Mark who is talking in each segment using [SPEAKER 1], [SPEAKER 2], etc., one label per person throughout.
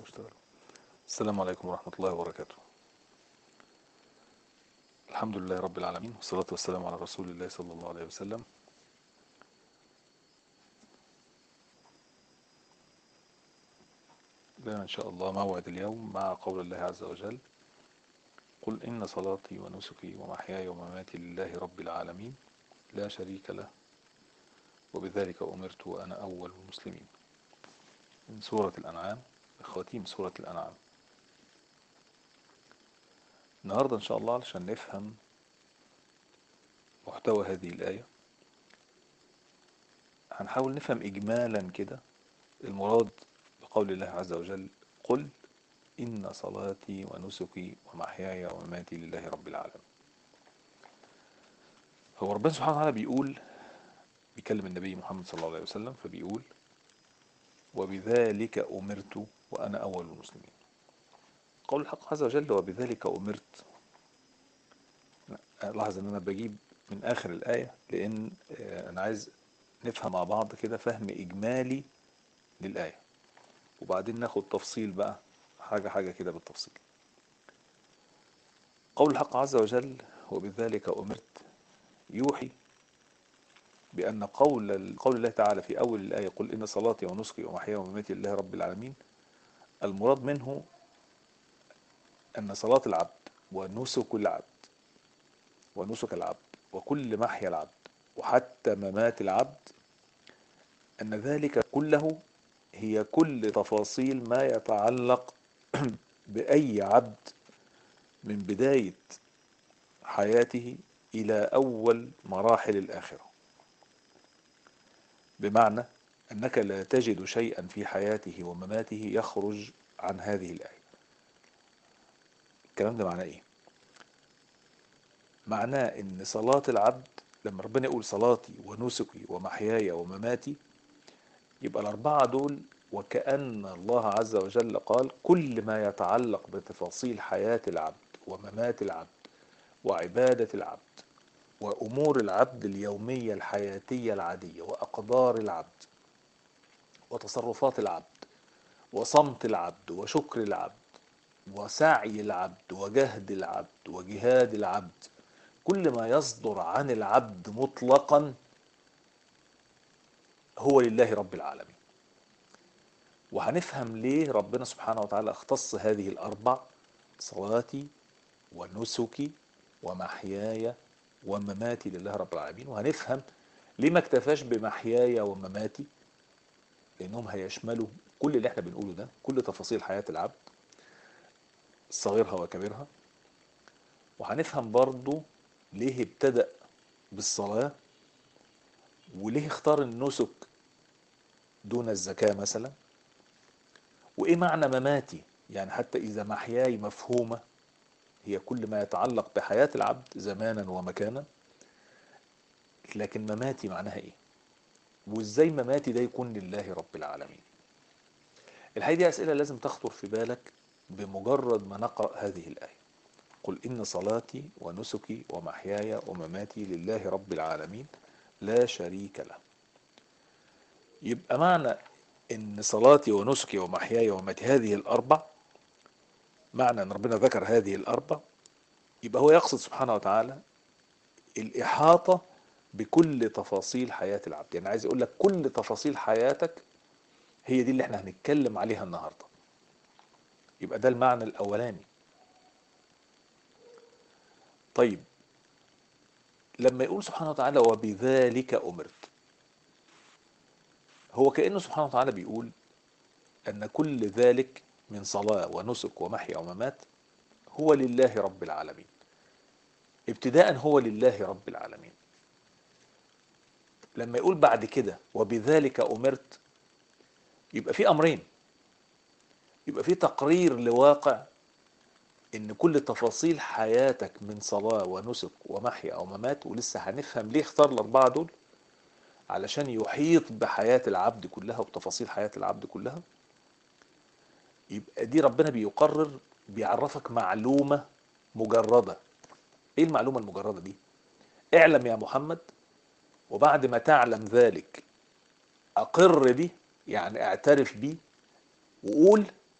[SPEAKER 1] واشتغل. السلام عليكم ورحمة الله وبركاته. الحمد لله رب العالمين، والصلاة والسلام على رسول الله صلى الله عليه وسلم. لنا إن شاء الله موعد اليوم مع قول الله عز وجل: قل إن صلاتي ونسكي ومحياي ومماتي لله رب العالمين لا شريك له وبذلك أمرت وأنا أول المسلمين. من سورة الأنعام، خواتيم سورة الأنعام. النهاردة إن شاء الله علشان نفهم محتوى هذه الآية هنحاول نفهم إجمالا كده المراد بقول الله عز وجل: قل إن صلاتي ونسكي ومحياي ومماتي لله رب العالمين. هو ربنا سبحانه وتعالى بيكلم النبي محمد صلى الله عليه وسلم، فبيقول: وبذلك أمرت وأنا أول المسلمين. قول الحق عز وجل: وبذلك أمرت. لاحظ ان انا بجيب من اخر الآية لان انا عايز نفهم مع بعض كده فهم اجمالي للآية، وبعدين ناخد تفصيل بقى حاجة حاجة كده بالتفصيل. قول الحق عز وجل: وبذلك أمرت، يوحي بأن قول الله تعالى في أول الآية: قل إن صلاتي ونسكي ومحياي ومماتي لله رب العالمين، المراد منه أن صلاة العبد ونسك العبد وكل محيا العبد وحتى ممات العبد، أن ذلك كله هي كل تفاصيل ما يتعلق بأي عبد من بداية حياته إلى أول مراحل الآخرة. بمعنى أنك لا تجد شيئا في حياته ومماته يخرج عن هذه الآية. الكلام ده معناه إيه؟ معناه أن صلاة العبد لما ربنا يقول صلاتي ونسكي ومحياي ومماتي، يبقى الأربعة دول وكأن الله عز وجل قال كل ما يتعلق بتفاصيل حياة العبد وممات العبد وعبادة العبد وأمور العبد اليومية الحياتية العادية وأقدار العبد وتصرفات العبد وصمت العبد وشكر العبد وسعي العبد وجهد العبد وجهاد العبد، كل ما يصدر عن العبد مطلقا هو لله رب العالمين. وهنفهم ليه ربنا سبحانه وتعالى اختص هذه الأربع: صلاتي ونسكي ومحياي ومماتي لله رب العالمين. وهنفهم ليه ما اكتفاش بمحياي ومماتي، لأنهم هيشملوا كل اللي احنا بنقوله ده، كل تفاصيل حياة العبد صغيرها وكبيرها. وهنفهم برضو ليه ابتدأ بالصلاة، وليه اختار النسك دون الزكاة مثلا، وإيه معنى مماتي. يعني حتى إذا محياي مفهومة هي كل ما يتعلق بحياة العبد زمانا ومكانا، لكن مماتي معناها إيه، وإزاي مماتي ده يكون لله رب العالمين. الحقيقة دي أسئلة لازم تخطر في بالك بمجرد ما نقرأ هذه الآية: قل إن صلاتي ونسكي ومحياي ومماتي لله رب العالمين لا شريك له. يبقى معنى إن صلاتي ونسكي ومحياي ومماتي هذه الأربع، معنى أن ربنا ذكر هذه الأربع، يبقى هو يقصد سبحانه وتعالى الإحاطة بكل تفاصيل حياة العبد. يعني عايز أقول لك كل تفاصيل حياتك هي دي اللي احنا هنتكلم عليها النهاردة. يبقى ده المعنى الأولاني. طيب، لما يقول سبحانه وتعالى وبذلك أمرت، هو كأنه سبحانه وتعالى بيقول أن كل ذلك من صلاة ونسك ومحيا وممات هو لله رب العالمين. ابتداء هو لله رب العالمين. لما يقول بعد كده وبذلك أمرت، يبقى في أمرين: يبقى في تقرير لواقع ان كل تفاصيل حياتك من صلاة ونسك ومحيا او ممات، ولسه هنفهم ليه اختار الاربعة دول علشان يحيط بحياة العبد كلها وبتفاصيل حياة العبد كلها. يبقى دي ربنا بيقرر، بيعرفك معلومة مجردة. ايه المعلومة المجردة دي؟ اعلم يا محمد، وبعد ما تعلم ذلك اقر به، يعني اعترف به وقول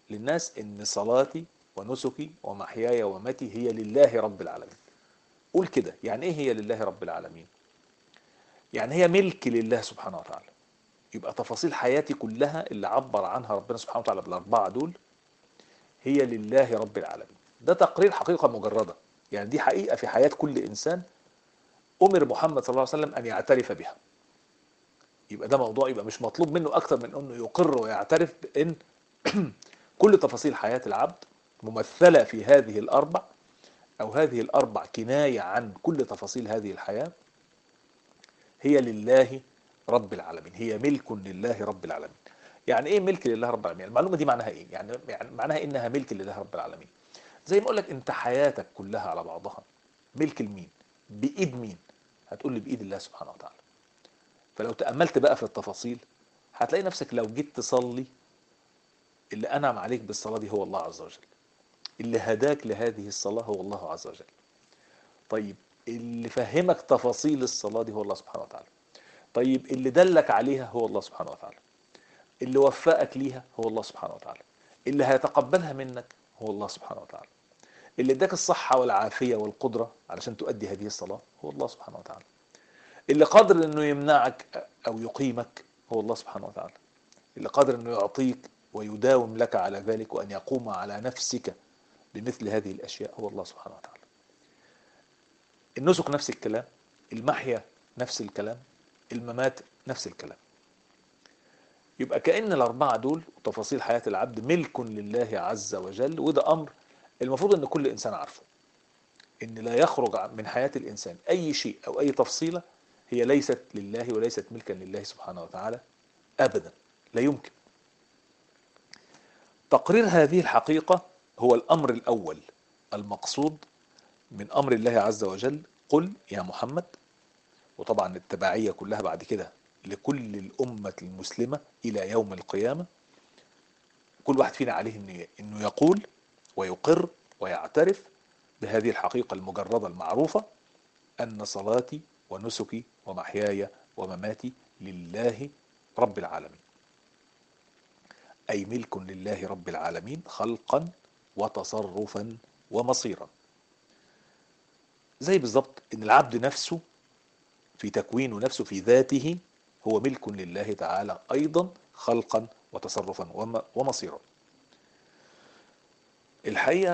[SPEAKER 1] للناس ان صلاتي ونسكي ومحياي ومماتي هي لله رب العالمين. قول كده، يعني ايه هي لله رب العالمين؟ يعني هي ملك لله سبحانه وتعالى. يبقى تفاصيل حياتي كلها اللي عبر عنها ربنا سبحانه وتعالى بالأربعة دول هي لله رب العالمين. ده تقرير حقيقة مجردة، يعني دي حقيقة في حياة كل إنسان أمر محمد صلى الله عليه وسلم أن يعترف بها. يبقى ده موضوع، يبقى مش مطلوب منه أكثر من أنه يقر ويعترف بأن كل تفاصيل حياة العبد ممثلة في هذه الأربع، أو هذه الأربع كناية عن كل تفاصيل هذه الحياة، هي لله رب العالمين، هي ملك لله رب العالمين. يعني ايه ملك لله رب العالمين؟ المعلومه دي معناها ايه؟ يعني معناها انها ملك لله رب العالمين. زي ما اقول لك انت حياتك كلها على بعضها ملك لمين؟ بايد مين؟ هتقول لي بايد الله سبحانه وتعالى. فلو تاملت بقى في التفاصيل هتلاقي نفسك لو جيت تصلي، اللي انعم عليك بالصلاه دي هو الله عز وجل، اللي هداك لهذه الصلاه هو الله عز وجل. طيب اللي فهمك تفاصيل الصلاه دي هو الله سبحانه وتعالى. طيب اللي دلك عليها هو الله سبحانه وتعالى. اللي وفقك ليها هو الله سبحانه وتعالى. اللي هيتقبلها منك هو الله سبحانه وتعالى. اللي اداك الصحة والعافية والقدرة علشان تؤدي هذه الصلاة هو الله سبحانه وتعالى. اللي قادر انه يمنعك او يقيمك هو الله سبحانه وتعالى. اللي قادر انه يعطيك ويداوم لك على ذلك وان يقوم على نفسك بمثل هذه الاشياء هو الله سبحانه وتعالى. النسك نفس الكلام، المحيا نفس الكلام، الممات نفس الكلام. يبقى كأن الأربعة دول وتفاصيل حياة العبد ملك لله عز وجل. وده أمر المفروض أن كل إنسان عارفه، أن لا يخرج من حياة الإنسان أي شيء أو أي تفصيلة هي ليست لله وليست ملكا لله سبحانه وتعالى أبدا، لا يمكن. تقرير هذه الحقيقة هو الأمر الأول المقصود من أمر الله عز وجل. قل يا محمد، وطبعا التبعية كلها بعد كده لكل الأمة المسلمة إلى يوم القيامة. كل واحد فينا عليه انه يقول ويقر ويعترف بهذه الحقيقة المجردة المعروفة، ان صلاتي ونسكي ومحياي ومماتي لله رب العالمين، اي ملك لله رب العالمين خلقا وتصرفا ومصيرا. زي بالظبط ان العبد نفسه في تكوينه نفسه في ذاته هو ملك لله تعالى ايضا خلقا وتصرفا ومصيرا. الحقيقة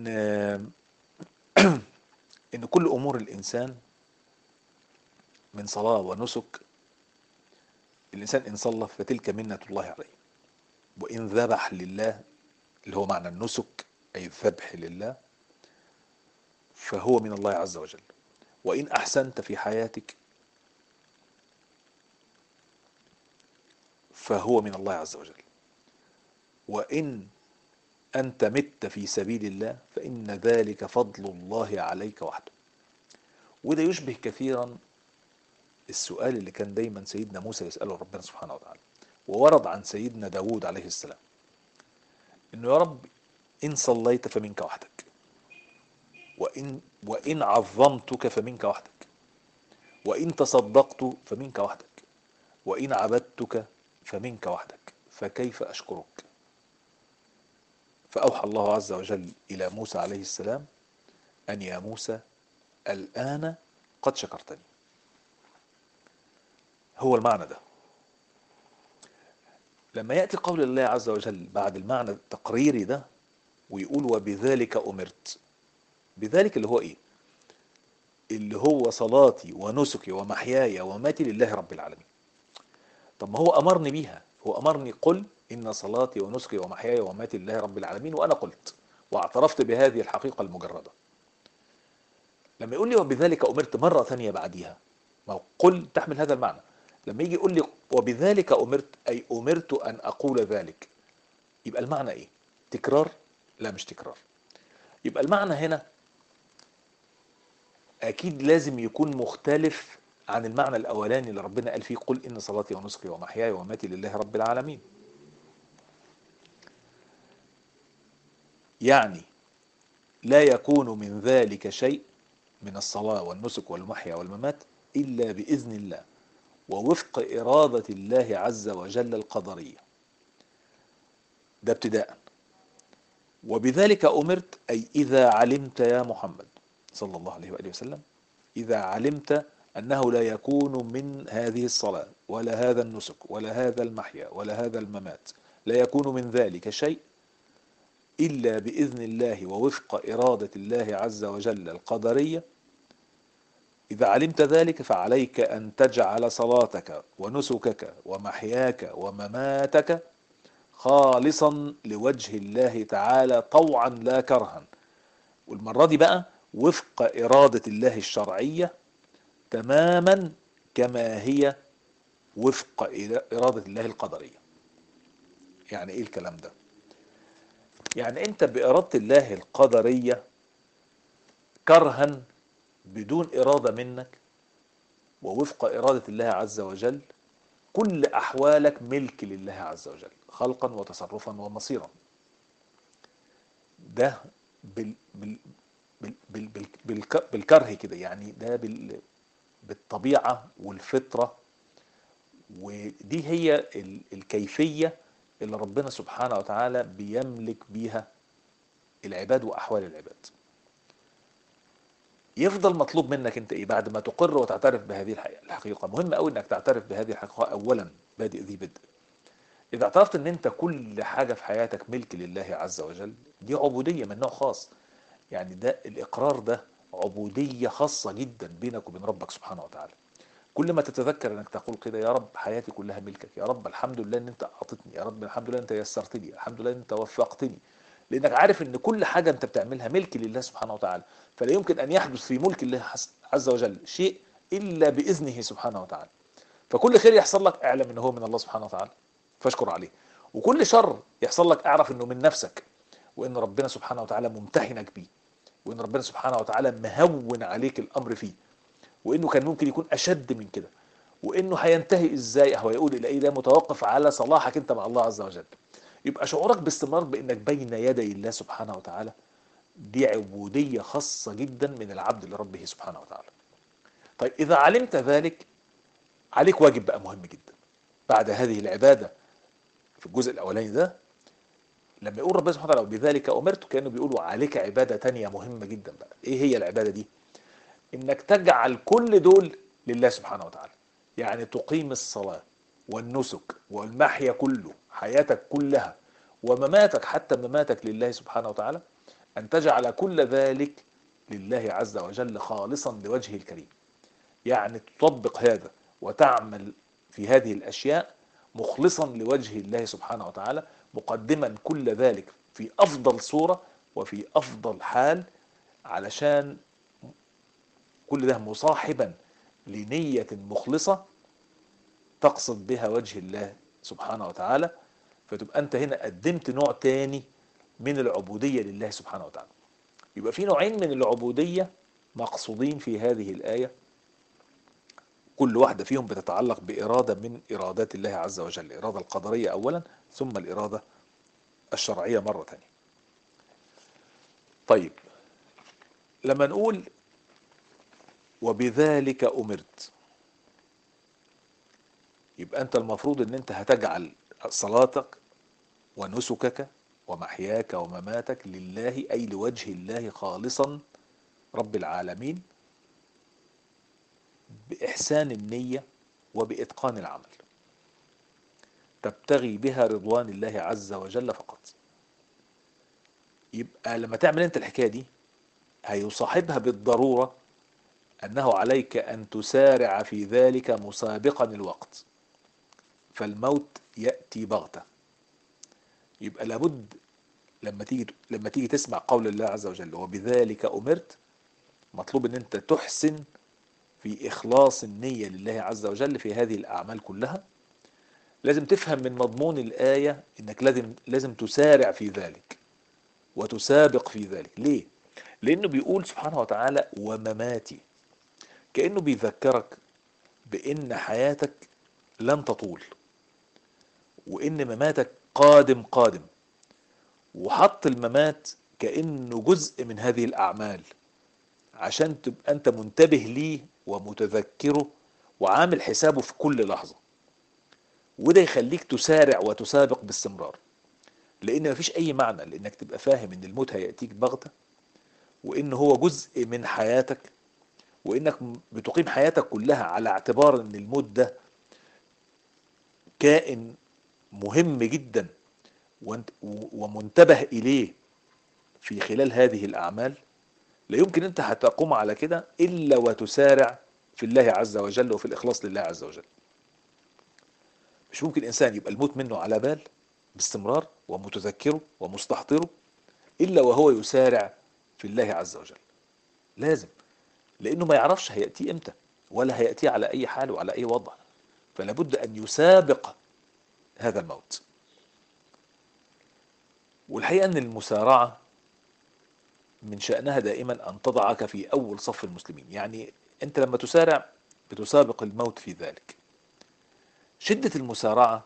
[SPEAKER 1] ان كل امور الانسان من صلاة ونسك، الانسان ان صلى فتلك منة الله عليه، وان ذبح لله اللي هو معنى النسك اي الذبح لله فهو من الله عز وجل، وان احسنت في حياتك فهو من الله عز وجل، وان انت مت في سبيل الله فان ذلك فضل الله عليك وحده. وده يشبه كثيرا السؤال اللي كان دايما سيدنا موسى يسأله ربنا سبحانه وتعالى، وورد عن سيدنا داود عليه السلام انه يا رب ان صليت فمنك وحدك، وإن عظمتك فمنك وحدك، وإن تصدقت فمنك وحدك، وإن عبدتك فمنك وحدك، فكيف أشكرك؟ فأوحى الله عز وجل إلى موسى عليه السلام أن يا موسى الآن قد شكرتني. هو المعنى ده. لما يأتي قول الله عز وجل بعد المعنى التقريري ده ويقول وبذلك أمرت، بذلك اللي هو إيه؟ اللي هو صلاتي ونسكي ومحياي ومماتي لله رب العالمين. طب ما هو أمرني بيها، هو أمرني قل إن صلاتي ونسكي ومحياي ومماتي لله رب العالمين، وأنا قلت واعترفت بهذه الحقيقة المجردة. لما يقول لي وبذلك أمرت مرة ثانية بعديها، ما هو قل تحمل هذا المعنى. لما يجي يقول لي وبذلك أمرت أي أمرت أن أقول ذلك، يبقى المعنى إيه؟ تكرار؟ لا مش تكرار. يبقى المعنى هنا أكيد لازم يكون مختلف عن المعنى الأولاني اللي ربنا قال فيه قل إن صلاتي ونسكي ومحياي ومماتي لله رب العالمين. يعني لا يكون من ذلك شيء من الصلاة والنسك والمحيا والممات إلا بإذن الله ووفق إرادة الله عز وجل القدرية. ده ابتداء. وبذلك أمرت، أي إذا علمت يا محمد صلى الله عليه وآله وسلم، إذا علمت أنه لا يكون من هذه الصلاة ولا هذا النسك ولا هذا المحيا ولا هذا الممات، لا يكون من ذلك شيء إلا بإذن الله ووفق إرادة الله عز وجل القدرية. إذا علمت ذلك فعليك أن تجعل صلاتك ونسكك ومحياك ومماتك خالصا لوجه الله تعالى طوعا لا كرها. والمرة دي بقى وفق إرادة الله الشرعية تماما كما هي وفق إرادة الله القدرية. يعني إيه الكلام ده؟ يعني أنت بإرادة الله القدرية كرها بدون إرادة منك ووفق إرادة الله عز وجل كل أحوالك ملك لله عز وجل خلقا وتصرفا ومصيرا. ده بالكره كده، يعني ده بالطبيعة والفطرة. ودي هي الكيفية اللي ربنا سبحانه وتعالى بيملك بيها العباد وأحوال العباد. يفضل مطلوب منك انت ايه بعد ما تقر وتعترف بهذه الحقيقة؟ مهم قوي انك تعترف بهذه الحقيقة اولا، بادئ ذي بدء. اذا اعترفت ان انت كل حاجة في حياتك ملك لله عز وجل، دي عبودية من نوع خاص. يعني ده الاقرار ده عبودية خاصة جدا بينك وبين ربك سبحانه وتعالى. كل ما تتذكر انك تقول كده: يا رب حياتي كلها ملكك، يا رب الحمد لله ان انت اعطيتني، يا رب الحمد لله انت يسرت لي، الحمد لله انت وفقتني. لانك عارف ان كل حاجة انت بتعملها ملك لله سبحانه وتعالى، فلا يمكن ان يحدث في ملك الله عز وجل شيء الا باذنه سبحانه وتعالى. فكل خير يحصل لك اعلم انه هو من الله سبحانه وتعالى فاشكر عليه، وكل شر يحصل لك اعرف انه من نفسك، وان ربنا سبحانه وتعالى ممتحنك بيه، وان ربنا سبحانه وتعالى مهون عليك الامر فيه، وانه كان ممكن يكون اشد من كده، وانه هينتهي ازاي هو يقول الى ايه، ده متوقف على صلاحك انت مع الله عز وجل. يبقى شعورك باستمرار بانك بين يدي الله سبحانه وتعالى دي عبودية خاصة جدا من العبد لربه سبحانه وتعالى. طيب إذا علمت ذلك عليك واجب بقى مهم جدا بعد هذه العبادة. في الجزء الأولاني ده لما يقول ربنا سبحانه وتعالى بذلك أمرت، كانوا بيقولوا عليك عبادة تانية مهمة جدا بقى. إيه هي العبادة دي؟ إنك تجعل كل دول لله سبحانه وتعالى. يعني تقيم الصلاة والنسك والمحيا كله، حياتك كلها ومماتك حتى مماتك لله سبحانه وتعالى، أن تجعل كل ذلك لله عز وجل خالصا لوجهه الكريم. يعني تطبق هذا وتعمل في هذه الأشياء مخلصا لوجه الله سبحانه وتعالى، مقدما كل ذلك في أفضل صورة وفي أفضل حال، علشان كل ده مصاحبا لنية مخلصة تقصد بها وجه الله سبحانه وتعالى. فتبقى أنت هنا قدمت نوع تاني من العبودية لله سبحانه وتعالى. يبقى في نوعين من العبودية مقصودين في هذه الآية، كل واحدة فيهم بتتعلق بإرادة من إرادات الله عز وجل، الإرادة القدرية أولا ثم الإرادة الشرعية مرة تانية. طيب لما نقول وبذلك أمرت، يبقى أنت المفروض أن أنت هتجعل صلاتك ونسكك ومحياك ومماتك لله، أي لوجه الله خالصا رب العالمين، بإحسان النية وبإتقان العمل، تبتغي بها رضوان الله عز وجل فقط. يبقى لما تعمل انت الحكاية دي هيصاحبها بالضرورة أنه عليك أن تسارع في ذلك مسابقا الوقت، فالموت يأتي بغتة. يبقى لابد لما تيجي تسمع قول الله عز وجل وبذلك أمرت، مطلوب ان انت تحسن في إخلاص النية لله عز وجل في هذه الأعمال كلها. لازم تفهم من مضمون الآية انك لازم تسارع في ذلك وتسابق في ذلك. ليه؟ لأنه بيقول سبحانه وتعالى ومماتي، كأنه بيذكرك بأن حياتك لن تطول، وأن مماتك قادم قادم، وحط الممات كأنه جزء من هذه الأعمال عشان تبقى أنت منتبه ليه ومتذكره وعامل حسابه في كل لحظة. وده يخليك تسارع وتسابق باستمرار. لان مفيش اي معنى لانك تبقى فاهم ان الموت هيأتيك بغتة، وان هو جزء من حياتك، وانك بتقيم حياتك كلها على اعتبار ان الموت ده كائن مهم جدا ومنتبه اليه في خلال هذه الاعمال. لا يمكن انت هتقوم على كده الا وتسارع في الله عز وجل وفي الاخلاص لله عز وجل. مش ممكن انسان يبقى الموت منه على بال باستمرار ومتذكره ومستحضره الا وهو يسارع في الله عز وجل. لازم، لانه ما يعرفش هياتيه امتى ولا هياتيه على اي حال وعلى اي وضع، فلا بد ان يسابق هذا الموت. والحقيقه ان المسارعه من شأنها دائما أن تضعك في أول صف المسلمين. يعني أنت لما تسارع بتسابق الموت في ذلك. شدة المسارعة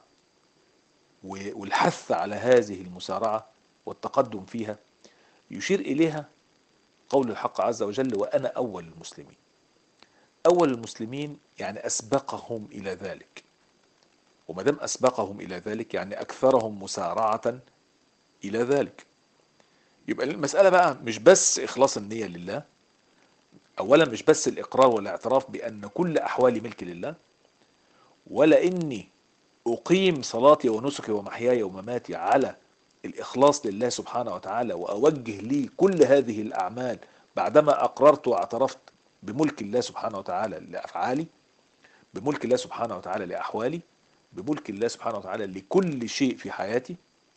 [SPEAKER 1] والحث على هذه المسارعة والتقدم فيها يشير إليها قول الحق عز وجل: وأنا أول المسلمين. أول المسلمين يعني أسبقهم إلى ذلك، وما دام أسبقهم إلى ذلك يعني أكثرهم مسارعة إلى ذلك. يبقى المسألة بقى مش بس إخلاص النية لله، أولا مش بس الإقرار والاعتراف بأن كل أحوالي ملك لله، ولا إني أقيم صلاتي ونسكي ومحياي ومماتي على الإخلاص لله سبحانه وتعالى وأوجه لي كل هذه الأعمال بعدما أقررت واعترفت بملك الله سبحانه وتعالى لأفعالي، بملك الله سبحانه وتعالى لأحوالي، بملك الله سبحانه وتعالى لكل شيء في حياتي.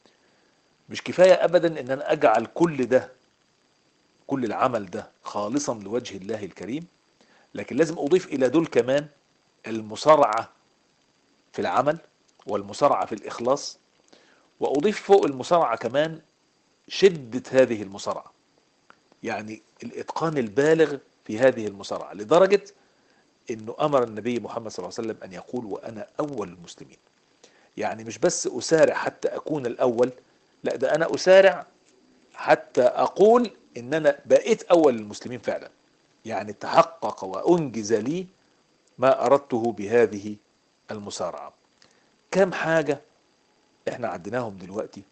[SPEAKER 1] مش كفاية أبدا إن أنا أجعل كل ده، كل العمل ده خالصا لوجه الله الكريم، لكن لازم أضيف إلى دول كمان المسارعة في العمل والمسارعة في الإخلاص، وأضيف فوق المسارعة كمان شدة هذه المسارعة، يعني الإتقان البالغ في هذه المسارعة، لدرجة أنه أمر النبي محمد صلى الله عليه وسلم أن يقول: وأنا أول المسلمين. يعني مش بس أسارع حتى أكون الأول، لا، ده أنا أسارع حتى أقول إن أنا بقيت أول المسلمين فعلا، يعني تحقق وأنجز لي ما أردته بهذه المسارعة. كم حاجة احنا عديناهم دلوقتي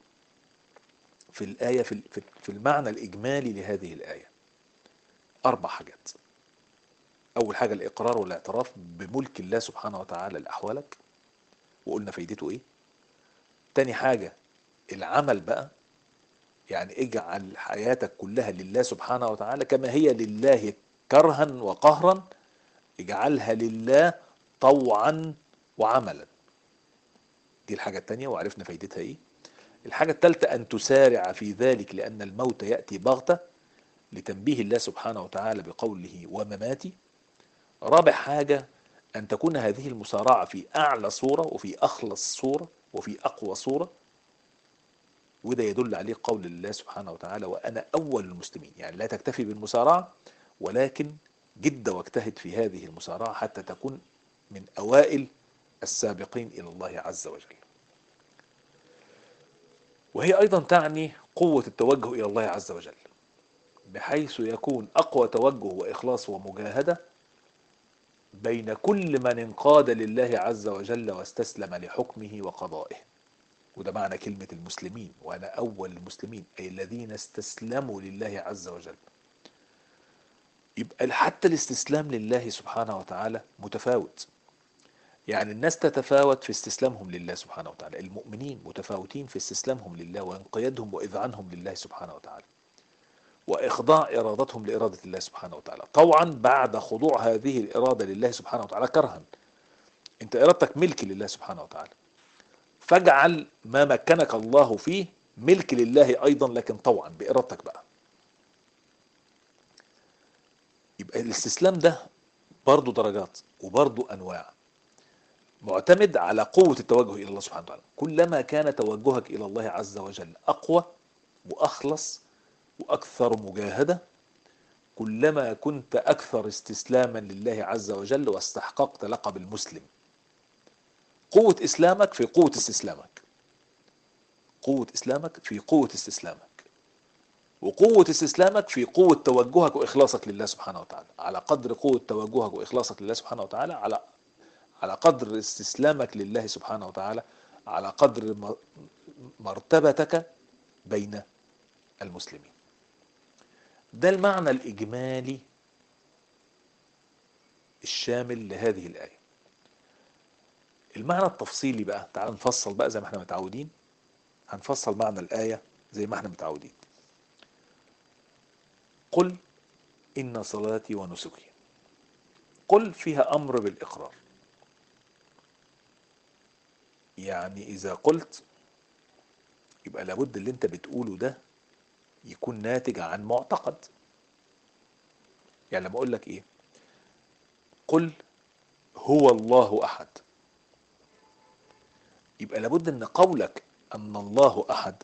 [SPEAKER 1] في الآية، في المعنى الإجمالي لهذه الآية. 4 حاجات. أول حاجة الإقرار والاعتراف بملك الله سبحانه وتعالى لأحوالك، وقلنا فايدته إيه. تاني حاجة العمل بقى، يعني اجعل حياتك كلها لله سبحانه وتعالى كما هي لله كرها وقهرا، اجعلها لله طوعا وعملا. دي الحاجة التانية وعرفنا فايدتها إيه. الحاجة الثالثة أن تسارع في ذلك لأن الموت يأتي بغتة، لتنبيه الله سبحانه وتعالى بقوله: ومماتي. رابع حاجة أن تكون هذه المسارعة في أعلى صورة وفي أخلص صورة وفي أقوى صورة، وده يدل عليه قول الله سبحانه وتعالى: وأنا أول المسلمين. يعني لا تكتفي بالمسارعة، ولكن جد واجتهد في هذه المسارعة حتى تكون من أوائل السابقين إلى الله عز وجل. وهي أيضا تعني قوة التوجه إلى الله عز وجل، بحيث يكون أقوى توجه وإخلاص ومجاهدة بين كل من انقاد لله عز وجل واستسلم لحكمه وقضائه. وده معنى كلمة المسلمين: وأنا أول المسلمين، أي الذين استسلموا لله عز وجل. يبقى حتى الاستسلام لله سبحانه وتعالى متفاوت، يعني الناس تتفاوت في استسلامهم لله سبحانه وتعالى. المؤمنين متفاوتين في استسلامهم لله وانقيادهم وإذعانهم لله سبحانه وتعالى، وإخضاع إرادتهم لإرادة الله سبحانه وتعالى، طوعا بعد خضوع هذه الإرادة لله سبحانه وتعالى كرها. أنت إرادتك ملك لله سبحانه وتعالى، فاجعل ما مكنك الله فيه ملك لله أيضا، لكن طوعا بإرادتك بقى. يبقى الاستسلام ده برضو درجات وبرضو أنواع، معتمد على قوة التوجه إلى الله سبحانه وتعالى. كلما كان توجهك إلى الله عز وجل أقوى وأخلص وأكثر مجاهدة، كلما كنت أكثر استسلاما لله عز وجل واستحققت لقب المسلم. قوة إسلامك في قوة استسلامك، قوة إسلامك في قوة استسلامك، وقوة استسلامك في قوة توجهك وإخلاصك لله سبحانه وتعالى. على قدر قوة توجهك وإخلاصك لله سبحانه وتعالى، على قدر استسلامك لله سبحانه وتعالى، على قدر مرتبتك بين المسلمين. ده المعنى الإجمالي الشامل لهذه الآية. المعنى التفصيلي بقى، تعال نفصل بقى زي ما احنا متعودين، هنفصل معنى الآية زي ما احنا متعودين. قل إن صلاتي ونسكي. قل فيها أمر بالإقرار، يعني إذا قلت يبقى لابد اللي انت بتقوله ده يكون ناتج عن معتقد. يعني لما أقول لك إيه، قل هو الله أحد، يبقى لابد ان قولك ان الله احد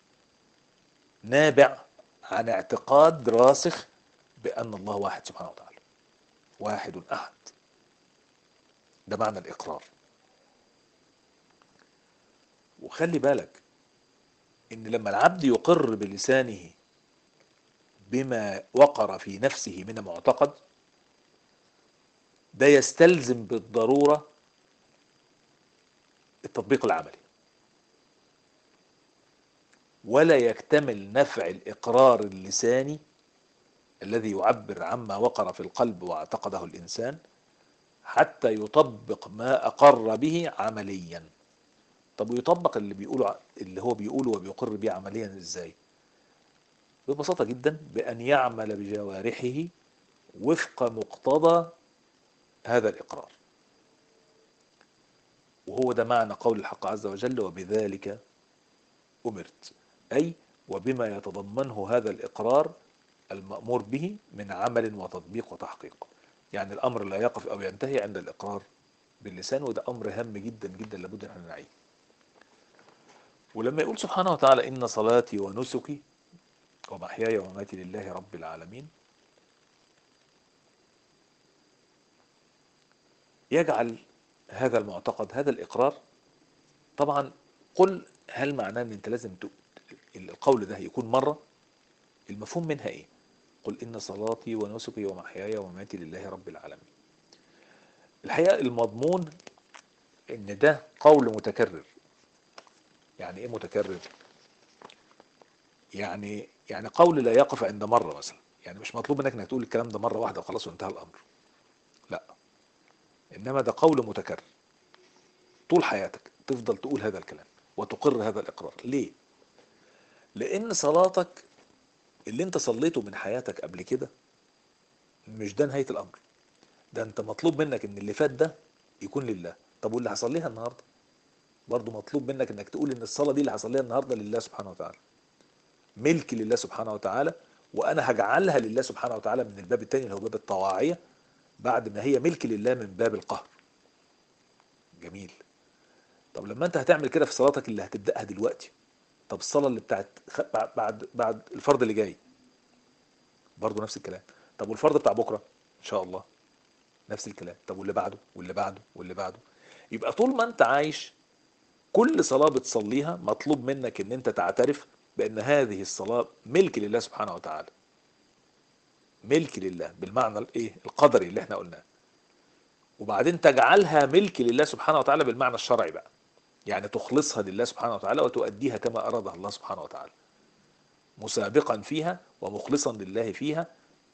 [SPEAKER 1] نابع عن اعتقاد راسخ بان الله واحد سبحانه وتعالى، واحد احد. ده معنى الاقرار. وخلي بالك ان لما العبد يقر بلسانه بما وقر في نفسه من معتقد، ده يستلزم بالضرورة التطبيق العملي، ولا يكتمل نفع الإقرار اللساني الذي يعبر عما وقر في القلب واعتقده الإنسان حتى يطبق ما أقر به عمليا. طب ويطبق اللي هو بيقوله وبيقر به عمليا ازاي؟ ببساطة جدا بأن يعمل بجوارحه وفق مقتضى هذا الإقرار. وهو ده معنى قول الحق عز وجل وبذلك أمرت، أي وبما يتضمنه هذا الإقرار المأمور به من عمل وتطبيق وتحقيق. يعني الأمر لا يقف أو ينتهي عند الإقرار باللسان، وده أمر هام جدا جدا لابد أن نعيه. ولما يقول سبحانه وتعالى إن صلاتي ونسكي ومحياي ومماتي لله رب العالمين، يجعل هذا المعتقد، هذا الإقرار، طبعا قل هل معناه ان انت لازم القول ده يكون مرة؟ المفهوم منها ايه؟ قل إن صلاتي ونسكي ومحياي ومماتي لله رب العالمين. الحقيقة المضمون ان ده قول متكرر. يعني ايه متكرر؟ يعني قول لا يقف عند مرة مثلا. يعني مش مطلوب منك انك تقول الكلام ده مرة واحدة وخلاص وانتهى الامر، لا، انما ده قول متكرر طول حياتك تفضل تقول هذا الكلام وتقر هذا الإقرار. ليه؟ لأن صلاتك اللي انت صليته من حياتك قبل كده مش ده نهاية الأمر. ده انت مطلوب منك ان اللي فات ده يكون لله. طب واللي هصليها النهاردة برضو مطلوب منك انك تقول ان الصلاة دي اللي هصليها النهاردة لله سبحانه وتعالى، ملك لله سبحانه وتعالى، وانا هجعلها لله سبحانه وتعالى من الباب التاني اللي هو باب الطواعية، بعد ما هي ملك لله من باب القهر. جميل. طب لما انت هتعمل كده في صلاتك اللي هتبدأها دلوقتي، طب الصلاة اللي بتاعت بعد الفرض اللي جاي برضه نفس الكلام. طب والفرض بتاع بكرة ان شاء الله نفس الكلام. طب واللي بعده واللي بعده واللي بعده. يبقى طول ما انت عايش كل صلاة بتصليها مطلوب منك ان انت تعترف بان هذه الصلاة ملك لله سبحانه وتعالى، ملك لله بالمعنى الايه القدري اللي احنا قلناه، وبعدين تجعلها ملك لله سبحانه وتعالى بالمعنى الشرعي بقى. يعني تخلصها لله سبحانه وتعالى وتؤديها كما أرادها الله سبحانه وتعالى، مسابقا فيها ومخلصا لله فيها،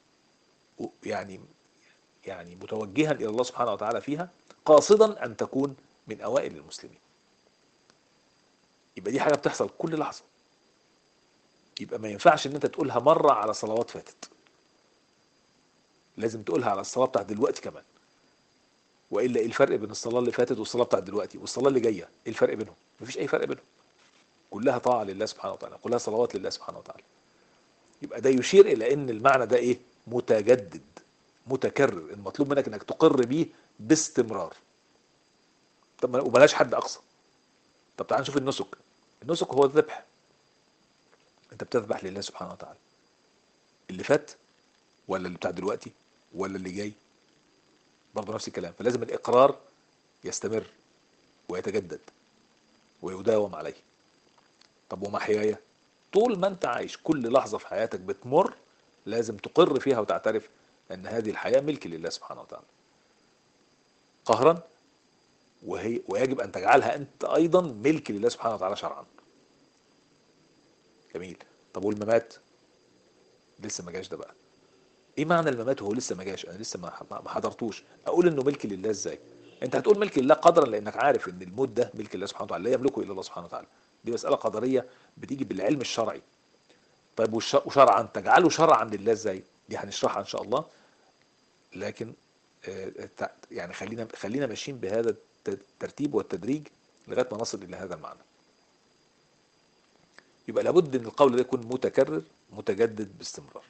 [SPEAKER 1] يعني متوجها إلى الله سبحانه وتعالى فيها، قاصدا أن تكون من أوائل المسلمين. يبقى دي حاجة بتحصل كل لحظة. يبقى ما ينفعش ان انت تقولها مرة على صلوات فاتت، لازم تقولها على الصلاة بتاعت دلوقتي كمان. وإلا ايه الفرق بين الصلاة اللي فاتت والصلاة بتاعت دلوقتي والصلاة اللي جاية؟ ايه الفرق بينهم؟ مفيش أي فرق بينهم، كلها طاعة لله سبحانه وتعالى، كلها صلوات لله سبحانه وتعالى. يبقى ده يشير إلى ان المعنى ده ايه؟ متجدد متكرر، المطلوب منك انك تقر بيه باستمرار. طب وبلاش حد أقصى. طب تعال نشوف النسك. النسك هو الذبح. انت بتذبح لله سبحانه وتعالى اللي فات ولا اللي بتاع دلوقتي ولا اللي جاي؟ برضه نفس الكلام. فلازم الإقرار يستمر ويتجدد ويداوم عليه. طب ومحياي؟ طول ما انت عايش كل لحظة في حياتك بتمر لازم تقر فيها وتعترف ان هذه الحياة ملك لله سبحانه وتعالى قهرا، ويجب ان تجعلها انت ايضا ملك لله سبحانه وتعالى شرعا. جميل. طب والممات؟ لسه ما جاش ده بقى. ايه معنى الممات وهو لسه ما جاش؟ انا لسه ما حضرتوش. اقول انه ملك لله ازاي؟ انت هتقول ملك لله قدرا لانك عارف ان الموت ده ملك الله سبحانه وتعالى، لا يملكه الا الله سبحانه وتعالى. دي مساله قدريه بتيجي بالعلم الشرعي. طيب وشرعا تجعله شرعا لله ازاي؟ دي هنشرحها ان شاء الله. لكن يعني خلينا ماشيين بهذا الترتيب والتدريج لغايه ما نصل الى هذا المعنى. يبقى لابد ان القول ده يكون متكرر متجدد باستمرار.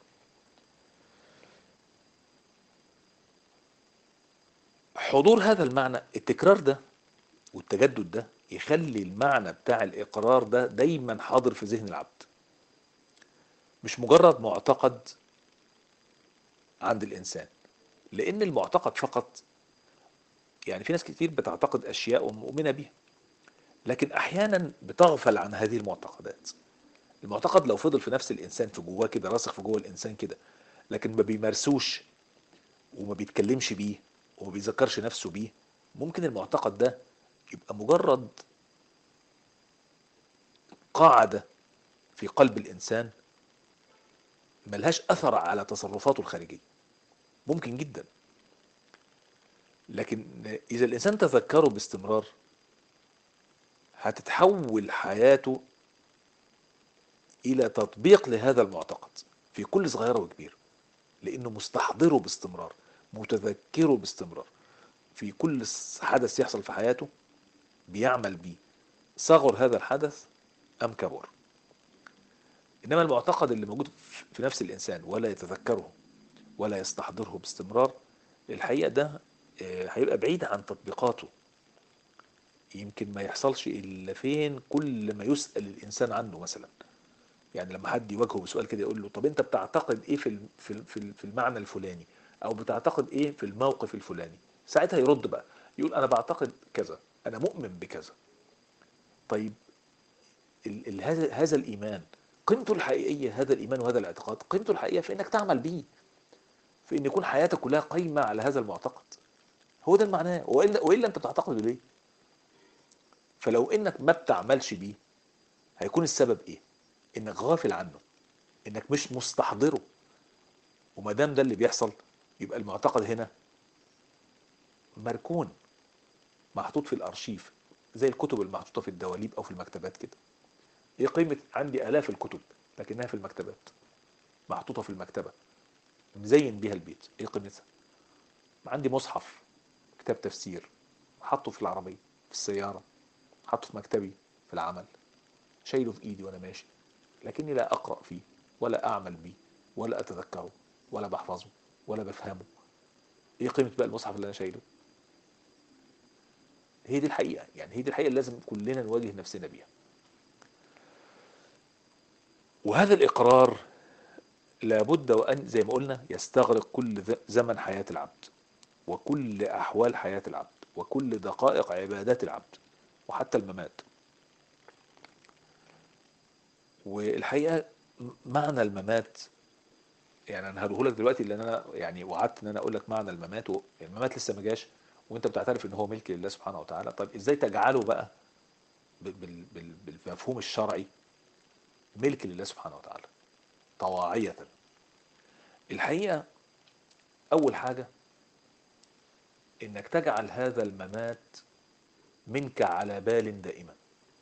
[SPEAKER 1] حضور هذا المعنى، التكرار ده والتجدد ده يخلي المعنى بتاع الإقرار ده دايما حاضر في ذهن العبد، مش مجرد معتقد عند الإنسان. لأن المعتقد فقط، يعني في ناس كتير بتعتقد أشياء ومؤمنة بيها، لكن أحيانا بتغفل عن هذه المعتقدات. المعتقد لو فضل في نفس الإنسان، في جواه كده، راسخ في جوه الإنسان كده، لكن ما بيمارسوش وما بيتكلمش بيه وما بيذكرش نفسه بيه، ممكن المعتقد ده يبقى مجرد قاعدة في قلب الإنسان ملهاش أثر على تصرفاته الخارجية. ممكن جدا. لكن إذا الإنسان تذكره باستمرار هتتحول حياته إلى تطبيق لهذا المعتقد في كل صغيرة وكبيرة، لأنه مستحضره باستمرار، متذكره باستمرار. في كل حدث يحصل في حياته بيعمل بيه، صغر هذا الحدث أم كبر. إنما المعتقد اللي موجود في نفس الإنسان ولا يتذكره ولا يستحضره باستمرار، الحقيقة ده هيبقى بعيد عن تطبيقاته. يمكن ما يحصلش إلا فين كل ما يسأل الإنسان عنه مثلا. يعني لما حد يواجهه بسؤال كده يقول له طب أنت بتعتقد إيه في المعنى الفلاني، أو بتعتقد إيه في الموقف الفلاني، ساعتها يرد بقى يقول أنا بعتقد كذا، أنا مؤمن بكذا. طيب هذا الإيمان قيمته الحقيقية، هذا الإيمان وهذا الاعتقاد قيمته الحقيقية في إنك تعمل بيه، في إن يكون حياتك كلها قايمة على هذا المعتقد. هو ده المعنى. وإلا أنت بتعتقد ليه؟ فلو إنك ما بتعملش بيه هيكون السبب إيه؟ إنك غافل عنه، إنك مش مستحضره. وما دام ده اللي بيحصل يبقى المعتقد هنا مركون، محطوط في الأرشيف، زي الكتب المحطوطة في الدواليب أو في المكتبات كده. إيه قيمة عندي آلاف الكتب لكنها في المكتبات، محطوطة في المكتبة، مزين بيها البيت، إيه قيمتها؟ عندي مصحف، كتاب تفسير، حطه في العربية، في السيارة، حطه في مكتبي، في العمل، شايله في إيدي وأنا ماشي، لكني لا أقرأ فيه ولا أعمل بيه ولا أتذكره ولا بحفظه ولا بفهمه. إيه قيمة بقى المصحف اللي أنا شايله؟ هي دي الحقيقة. يعني هي دي الحقيقة اللي لازم كلنا نواجه نفسنا بيها. وهذا الإقرار لابد وأن زي ما قلنا يستغرق كل زمن حياة العبد، وكل أحوال حياة العبد، وكل دقائق عبادات العبد، وحتى الممات. والحقيقة معنى الممات، يعني انا هقوله لك دلوقتي لان انا يعني وعدت ان انا اقول لك معنى الممات، الممات لسه ما جاش وانت بتعترف ان هو ملك لله سبحانه وتعالى. طيب ازاي تجعله بقى بالمفهوم الشرعي ملك لله سبحانه وتعالى طواعية؟ الحقيقة اول حاجة انك تجعل هذا الممات منك على بال دائما.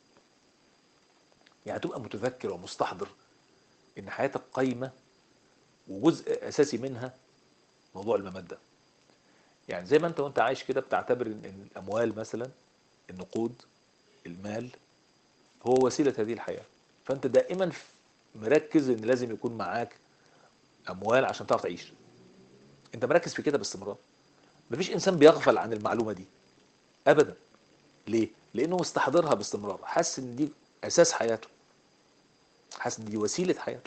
[SPEAKER 1] يعني تبقى متذكر ومستحضر ان حياتك قايمة وجزء اساسي منها موضوع الممات ده. يعني زي ما انت وانت عايش كده بتعتبر ان الاموال مثلا، النقود، المال هو وسيلة هذه الحياة، فانت دائما مركز ان لازم يكون معاك اموال عشان تعرف تعيش. انت مركز في كده باستمرار. مفيش انسان بيغفل عن المعلومة دي ابدا. ليه؟ لانه مستحضرها باستمرار، حاسس ان دي اساس حياته، حاسس ان دي وسيلة حياته.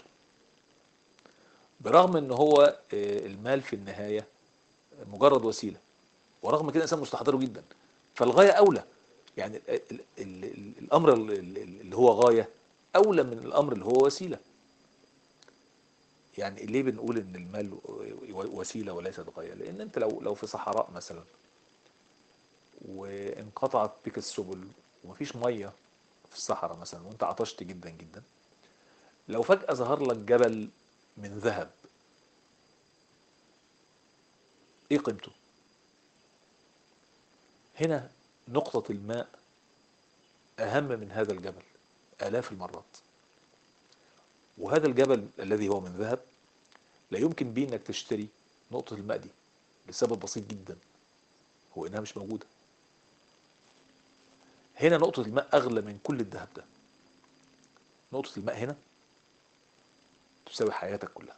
[SPEAKER 1] برغم ان هو المال في النهاية مجرد وسيلة، ورغم كده الانسان مستحضره جدا. فالغاية اولى. يعني الامر اللي هو غاية اولى من الامر اللي هو وسيلة. يعني ليه بنقول ان المال وسيله وليست غايه؟ لان انت لو في صحراء مثلا وانقطعت بك السبل ومفيش ميه في الصحراء مثلا، وانت عطشت جدا جدا، لو فجأة ظهر لك جبل من ذهب، ايه قيمته؟ هنا نقطة الماء أهم من هذا الجبل آلاف المرات. وهذا الجبل الذي هو من ذهب لا يمكن بيه انك تشتري نقطة الماء دي، لسبب بسيط جدا، هو انها مش موجودة. هنا نقطة الماء اغلى من كل الذهب ده. نقطة الماء هنا تساوي حياتك كلها.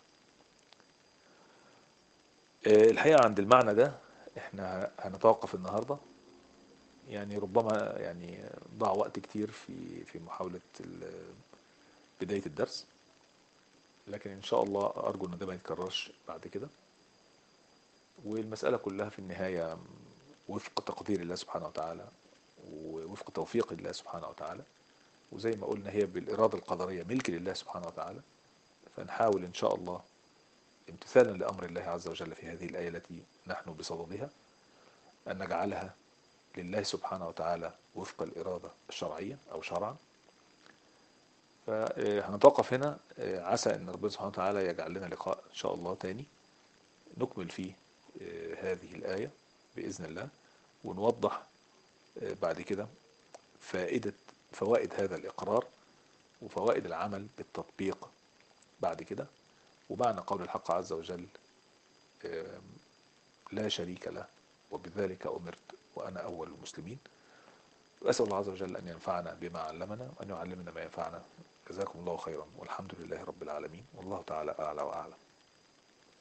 [SPEAKER 1] الحقيقة عند المعنى ده احنا هنتوقف النهاردة. يعني ربما يعني ضاع وقت كتير في محاولة بداية الدرس، لكن ان شاء الله ارجو ان ده ما يتكررش بعد كده. والمسألة كلها في النهاية وفق تقدير الله سبحانه وتعالى، ووفق توفيق الله سبحانه وتعالى. وزي ما قلنا هي بالإرادة القدرية ملك لله سبحانه وتعالى. فنحاول إن شاء الله امتثالا لأمر الله عز وجل في هذه الآية التي نحن بصددها، أن نجعلها لله سبحانه وتعالى وفق الإرادة الشرعية أو شرعا. فهنتوقف هنا، عسى أن ربنا سبحانه وتعالى يجعل لنا لقاء إن شاء الله تاني نكمل فيه هذه الآية بإذن الله، ونوضح بعد كده فوائد هذا الإقرار وفوائد العمل بالتطبيق بعد كده. ومعنى قول الحق عز وجل لا شريك له وبذلك أمرت وأنا أول المسلمين. وأسأل الله عز وجل أن ينفعنا بما علمنا وأن يعلمنا ما ينفعنا. جزاكم الله خيرا، والحمد لله رب العالمين، والله تعالى أعلى وأعلم.